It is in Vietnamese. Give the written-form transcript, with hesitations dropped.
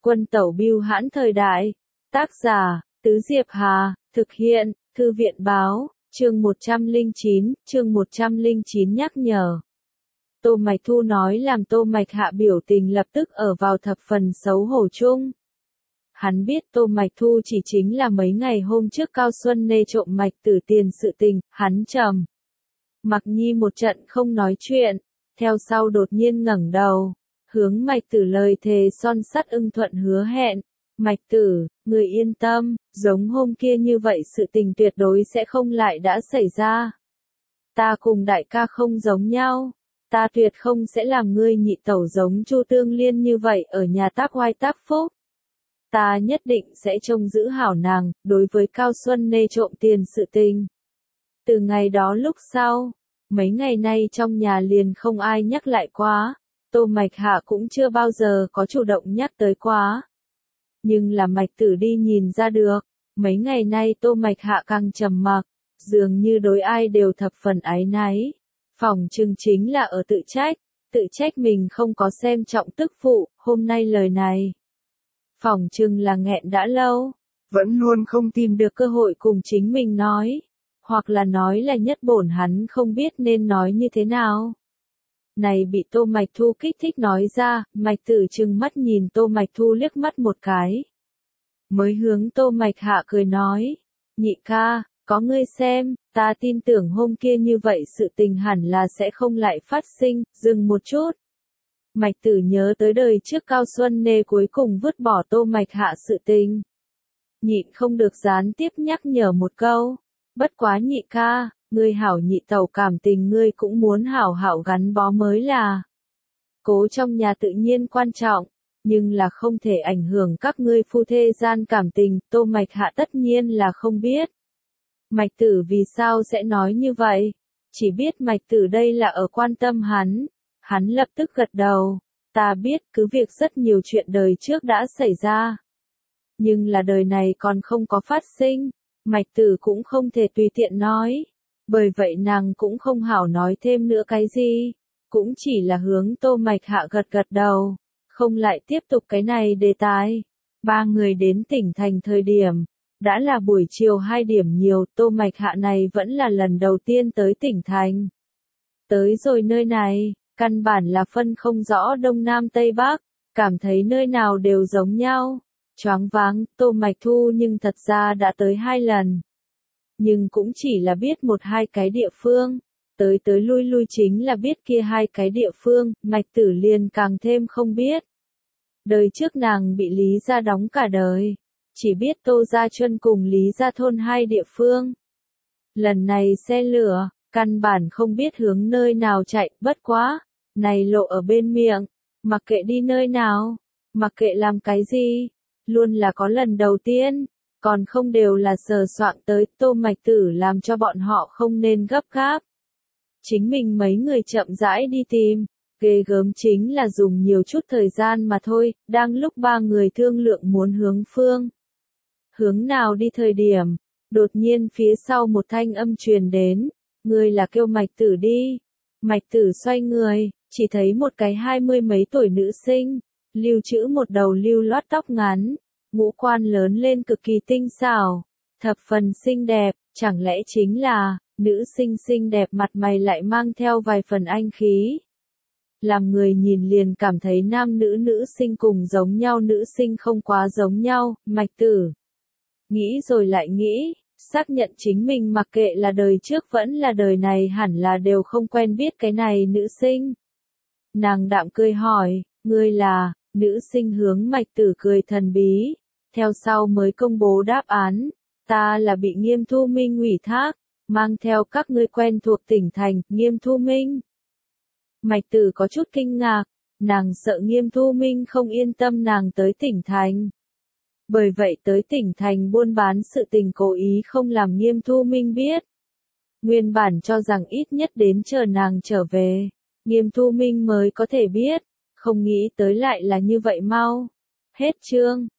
Quân tẩu bưu hãn thời đại. Tác giả, Tứ Diệp Hà, thực hiện, Thư viện báo, chương 109 nhắc nhở. Tô Mạch Thu nói làm Tô Mạch Hạ biểu tình lập tức ở vào thập phần xấu hổ chung. Hắn biết Tô Mạch Thu chỉ chính là mấy ngày hôm trước Cao Xuân Nê trộm Mạch Tử tiền sự tình, hắn trầm mặc nhi một trận không nói chuyện, theo sau đột nhiên ngẩng đầu, hướng Mạch Tử lời thề son sắt ưng thuận hứa hẹn. Mạch Tử, người yên tâm, giống hôm kia như vậy sự tình tuyệt đối sẽ không lại đã xảy ra. Ta cùng đại ca không giống nhau, ta tuyệt không sẽ làm ngươi nhị tẩu giống Chu Tương Liên như vậy ở nhà tác oai tác phúc. Ta nhất định sẽ trông giữ hảo nàng, đối với Cao Xuân Nê trộm tiền sự tình. Từ ngày đó lúc sau, mấy ngày nay trong nhà liền không ai nhắc lại quá, Tô Mạch Hạ cũng chưa bao giờ có chủ động nhắc tới quá. Nhưng là Mạch Tử đi nhìn ra được, mấy ngày nay Tô Mạch Hạ càng trầm mặc, dường như đối ai đều thập phần áy náy. Phỏng chừng chính là ở tự trách mình không có xem trọng tức phụ, hôm nay lời này. Phỏng chừng là nghẹn đã lâu, vẫn luôn không tìm được cơ hội cùng chính mình nói, hoặc là nói là nhất bổn hắn không biết nên nói như thế nào. Này bị Tô Mạch Thu kích thích nói ra, Mạch Tử trừng mắt nhìn Tô Mạch Thu liếc mắt một cái. Mới hướng Tô Mạch Hạ cười nói, nhị ca, có ngươi xem, ta tin tưởng hôm kia như vậy sự tình hẳn là sẽ không lại phát sinh, dừng một chút. Mạch Tử nhớ tới đời trước Cao Xuân Nê cuối cùng vứt bỏ Tô Mạch Hạ sự tình. Nhịn không được gián tiếp nhắc nhở một câu, bất quá nhị ca, ngươi hảo nhị tẩu cảm tình ngươi cũng muốn hảo hảo gắn bó mới là. Cố trong nhà tự nhiên quan trọng, nhưng là không thể ảnh hưởng các ngươi phu thê gian cảm tình, Tô Mạch Hạ tất nhiên là không biết. Mạch Tử vì sao sẽ nói như vậy? Chỉ biết Mạch Tử đây là ở quan tâm hắn. Hắn lập tức gật đầu, ta biết cứ việc rất nhiều chuyện đời trước đã xảy ra. Nhưng là đời này còn không có phát sinh, Mạch Tử cũng không thể tùy tiện nói. Bởi vậy nàng cũng không hảo nói thêm nữa cái gì, cũng chỉ là hướng Tô Mạch Hạ gật gật đầu, không lại tiếp tục cái này đề tài. Ba người đến tỉnh thành thời điểm, đã là buổi chiều 2 điểm nhiều, Tô Mạch Hạ này vẫn là lần đầu tiên tới tỉnh thành. Tới rồi nơi này, căn bản là phân không rõ Đông Nam Tây Bắc, cảm thấy nơi nào đều giống nhau. Choáng váng, Tô Mạch Thu nhưng thật ra đã tới 2 lần. Nhưng cũng chỉ là biết 1-2 cái địa phương, tới lui lui chính là biết kia 2 cái địa phương, Mạch Tử liền càng thêm không biết. Đời trước nàng bị Lý gia đóng cả đời, chỉ biết Tô Gia Chuân cùng Lý Gia Thôn 2 địa phương. Lần này xe lửa, căn bản không biết hướng nơi nào chạy, bất quá, này lộ ở bên miệng, mặc kệ đi nơi nào, mặc kệ làm cái gì, luôn là có lần đầu tiên, còn không đều là sờ soạng tới, Tô Mạch Tử làm cho bọn họ không nên gấp gáp. Chính mình mấy người chậm rãi đi tìm, ghê gớm chính là dùng nhiều chút thời gian mà thôi, đang lúc ba người thương lượng muốn hướng nào đi thời điểm, đột nhiên phía sau một thanh âm truyền đến, ngươi là kêu Mạch Tử đi. Mạch Tử xoay người, chỉ thấy một cái 20 mấy tuổi nữ sinh, lưu trữ một đầu lưu loát tóc ngắn, ngũ quan lớn lên cực kỳ tinh xảo, thập phần xinh đẹp, chẳng lẽ chính là, nữ sinh xinh đẹp mặt mày lại mang theo vài phần anh khí. Làm người nhìn liền cảm thấy nam nữ sinh cùng giống nhau, nữ sinh không quá giống nhau. Mạch Tử nghĩ rồi lại nghĩ, xác nhận chính mình mặc kệ là đời trước vẫn là đời này hẳn là đều không quen biết cái này nữ sinh. Nàng đạm cười hỏi, ngươi là, nữ sinh hướng Mạch Tử cười thần bí, theo sau mới công bố đáp án, ta là bị Nghiêm Thu Minh ủy thác, mang theo các ngươi quen thuộc tỉnh thành, Nghiêm Thu Minh. Mạch Tử có chút kinh ngạc, nàng sợ Nghiêm Thu Minh không yên tâm nàng tới tỉnh thành. Bởi vậy tới tỉnh thành buôn bán sự tình cố ý không làm Nghiêm Thu Minh biết. Nguyên bản cho rằng ít nhất đến chờ nàng trở về, Nghiêm Thu Minh mới có thể biết, không nghĩ tới lại là như vậy mau. Hết chương.